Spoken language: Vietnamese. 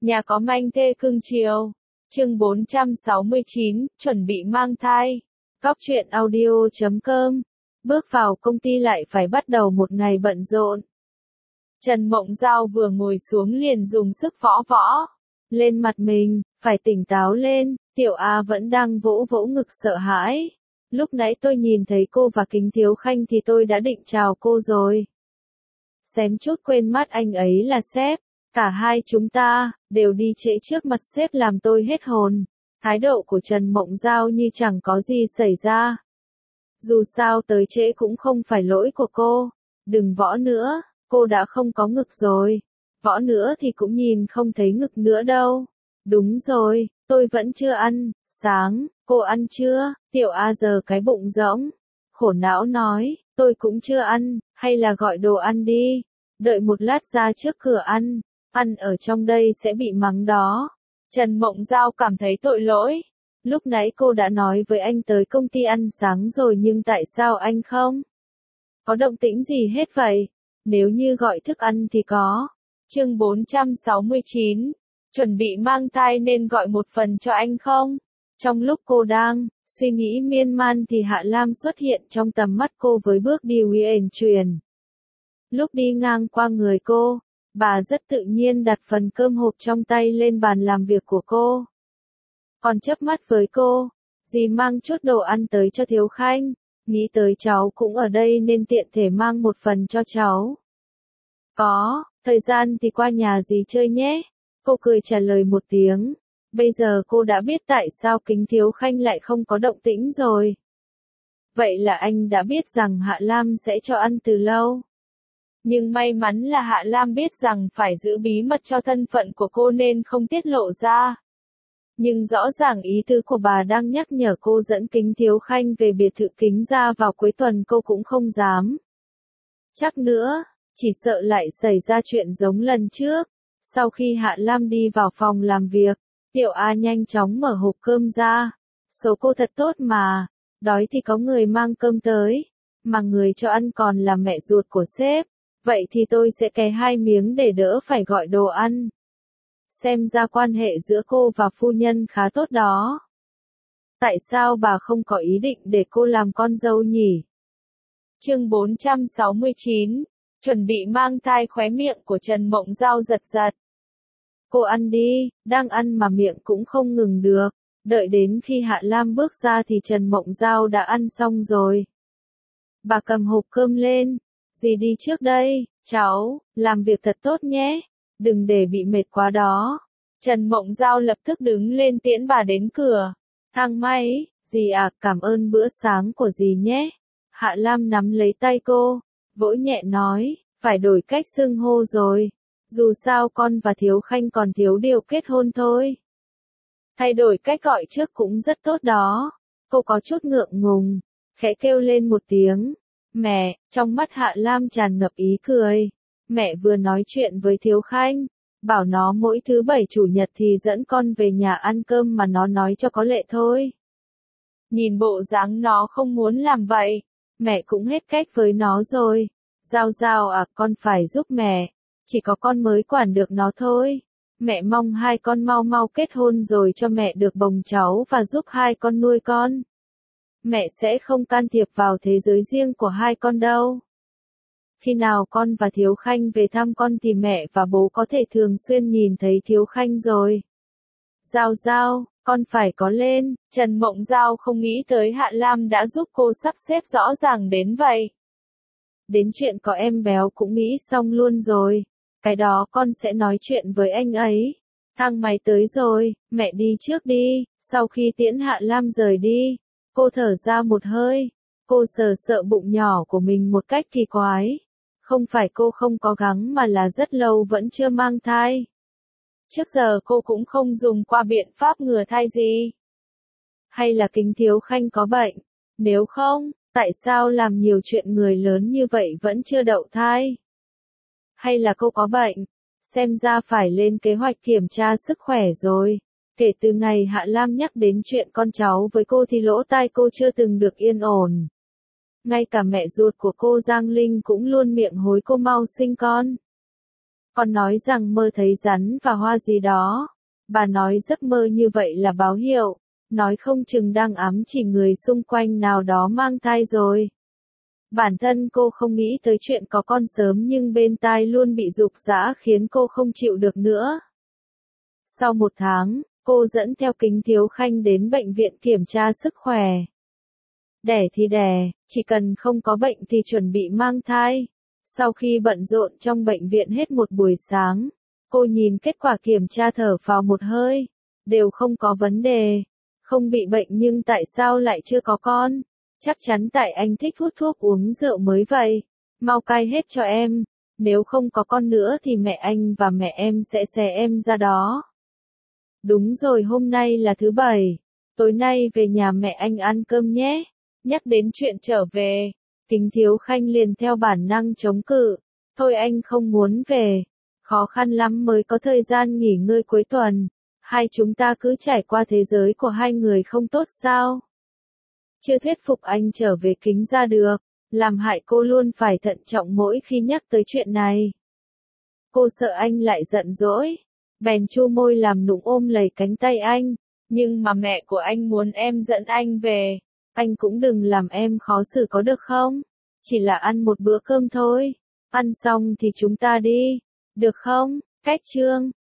Nhà có manh thê cưng chiều. Chương 469, chuẩn bị mang thai. Góc truyện audio.com. Bước vào công ty lại phải bắt đầu một ngày bận rộn. Trần Mộng Giao vừa ngồi xuống liền dùng sức võ lên mặt mình, phải tỉnh táo lên, Tiểu A vẫn đang vỗ vỗ ngực sợ hãi. Lúc nãy tôi nhìn thấy cô và Kính Thiếu Khanh thì tôi đã định chào cô rồi. Xém chút quên mất anh ấy là sếp. Cả hai chúng ta, đều đi trễ trước mặt sếp làm tôi hết hồn. Thái độ của Trần Mộng Giao như chẳng có gì xảy ra. Dù sao tới trễ cũng không phải lỗi của cô. Đừng võ nữa, cô đã không có ngực rồi. Võ nữa thì cũng nhìn không thấy ngực nữa đâu. Đúng rồi, tôi vẫn chưa ăn, sáng, cô ăn chưa? Tiểu A giờ cái bụng rỗng. Khổ não nói, tôi cũng chưa ăn, hay là gọi đồ ăn đi. Đợi một lát ra trước cửa ăn. Ăn ở trong đây sẽ bị mắng đó. Trần Mộng Giao cảm thấy tội lỗi. Lúc nãy cô đã nói với anh tới công ty ăn sáng rồi nhưng tại sao anh không có động tĩnh gì hết vậy? Nếu như gọi thức ăn thì có. Chương 469. Chuẩn bị mang thai nên gọi một phần cho anh không? Trong lúc cô đang suy nghĩ miên man thì Hạ Lam xuất hiện trong tầm mắt cô với bước đi uyển chuyển. Lúc đi ngang qua người cô, bà rất tự nhiên đặt phần cơm hộp trong tay lên bàn làm việc của cô. Còn chớp mắt với cô, dì mang chút đồ ăn tới cho Thiếu Khanh, nghĩ tới cháu cũng ở đây nên tiện thể mang một phần cho cháu. Có, thời gian thì qua nhà dì chơi nhé. Cô cười trả lời một tiếng. Bây giờ cô đã biết tại sao Kính Thiếu Khanh lại không có động tĩnh rồi. Vậy là anh đã biết rằng Hạ Lam sẽ cho ăn từ lâu. Nhưng may mắn là Hạ Lam biết rằng phải giữ bí mật cho thân phận của cô nên không tiết lộ ra. Nhưng rõ ràng ý tứ của bà đang nhắc nhở cô dẫn Kính Thiếu Khanh về biệt thự Kính gia vào cuối tuần cô cũng không dám. Chắc nữa, chỉ sợ lại xảy ra chuyện giống lần trước. Sau khi Hạ Lam đi vào phòng làm việc, Tiểu A nhanh chóng mở hộp cơm ra. Số cô thật tốt mà, đói thì có người mang cơm tới, mà người cho ăn còn là mẹ ruột của sếp. Vậy thì tôi sẽ ké 2 miếng để đỡ phải gọi đồ ăn. Xem ra quan hệ giữa cô và phu nhân khá tốt đó. Tại sao bà không có ý định để cô làm con dâu nhỉ? Chương 469. Chuẩn bị mang thai. Khóe miệng của Trần Mộng Giao giật giật. Cô ăn đi, đang ăn mà miệng cũng không ngừng được. Đợi đến khi Hạ Lam bước ra thì Trần Mộng Giao đã ăn xong rồi. Bà cầm hộp cơm lên. Dì đi trước đây, cháu, làm việc thật tốt nhé, đừng để bị mệt quá đó. Trần Mộng Giao lập tức đứng lên tiễn bà đến cửa. Thang máy, dì à, cảm ơn bữa sáng của dì nhé. Hạ Lam nắm lấy tay cô, vỗ nhẹ nói, phải đổi cách xưng hô rồi. Dù sao con và Thiếu Khanh còn thiếu điều kết hôn thôi. Thay đổi cách gọi trước cũng rất tốt đó. Cô có chút ngượng ngùng, khẽ kêu lên một tiếng. Mẹ, trong mắt Hạ Lam tràn ngập ý cười. Mẹ vừa nói chuyện với Thiếu Khanh, bảo nó mỗi thứ bảy chủ nhật thì dẫn con về nhà ăn cơm mà nó nói cho có lệ thôi. Nhìn bộ dáng nó không muốn làm vậy, mẹ cũng hết cách với nó rồi. Giao Giao à, con phải giúp mẹ, chỉ có con mới quản được nó thôi. Mẹ mong hai con mau mau kết hôn rồi cho mẹ được bồng cháu và giúp hai con nuôi con. Mẹ sẽ không can thiệp vào thế giới riêng của hai con đâu. Khi nào con và Thiếu Khanh về thăm con thì mẹ và bố có thể thường xuyên nhìn thấy Thiếu Khanh rồi. Giao Giao, con phải có lên. Trần Mộng Giao không nghĩ tới Hạ Lam đã giúp cô sắp xếp rõ ràng đến vậy. Đến chuyện có em béo cũng nghĩ xong luôn rồi. Cái đó con sẽ nói chuyện với anh ấy. Thang máy tới rồi, mẹ đi trước đi. Sau khi tiễn Hạ Lam rời đi, cô thở ra một hơi. Cô sờ sợ bụng nhỏ của mình một cách kỳ quái. Không phải cô không cố gắng mà là rất lâu vẫn chưa mang thai. Trước giờ cô cũng không dùng qua biện pháp ngừa thai gì. Hay là Kính Thiếu Khanh có bệnh? Nếu không, tại sao làm nhiều chuyện người lớn như vậy vẫn chưa đậu thai? Hay là cô có bệnh? Xem ra phải lên kế hoạch kiểm tra sức khỏe rồi. Kể từ ngày Hạ Lam nhắc đến chuyện con cháu với cô thì lỗ tai cô chưa từng được yên ổn. Ngay cả mẹ ruột của cô Giang Linh cũng luôn miệng hối cô mau sinh con. Con nói rằng mơ thấy rắn và hoa gì đó. Bà nói giấc mơ như vậy là báo hiệu, nói không chừng đang ám chỉ người xung quanh nào đó mang thai rồi. Bản thân cô không nghĩ tới chuyện có con sớm nhưng bên tai luôn bị rục rã khiến cô không chịu được nữa. Sau 1 tháng, cô dẫn theo Kính Thiếu Khanh đến bệnh viện kiểm tra sức khỏe. Đẻ thì đẻ, chỉ cần không có bệnh thì chuẩn bị mang thai. Sau khi bận rộn trong bệnh viện hết một buổi sáng, cô nhìn kết quả kiểm tra thở phào một hơi, đều không có vấn đề, không bị bệnh nhưng tại sao lại chưa có con? Chắc chắn tại anh thích hút thuốc uống rượu mới vậy. Mau cai hết cho em, nếu không có con nữa thì mẹ anh và mẹ em sẽ xé em ra đó. Đúng rồi, hôm nay là thứ Bảy, tối nay về nhà mẹ anh ăn cơm nhé. Nhắc đến chuyện trở về, Kính Thiếu Khanh liền theo bản năng chống cự. Thôi anh không muốn về, khó khăn lắm mới có thời gian nghỉ ngơi cuối tuần. Hai chúng ta cứ trải qua thế giới của hai người không tốt sao? Chưa thuyết phục anh trở về Kính ra được, làm hại cô luôn phải thận trọng mỗi khi nhắc tới chuyện này. Cô sợ anh lại giận dỗi, bèn chu môi làm nũng ôm lấy cánh tay anh. Nhưng mà mẹ của anh muốn em dẫn anh về, anh cũng đừng làm em khó xử có được không? Chỉ là ăn một bữa cơm thôi, ăn xong thì chúng ta đi, được không? Cách chương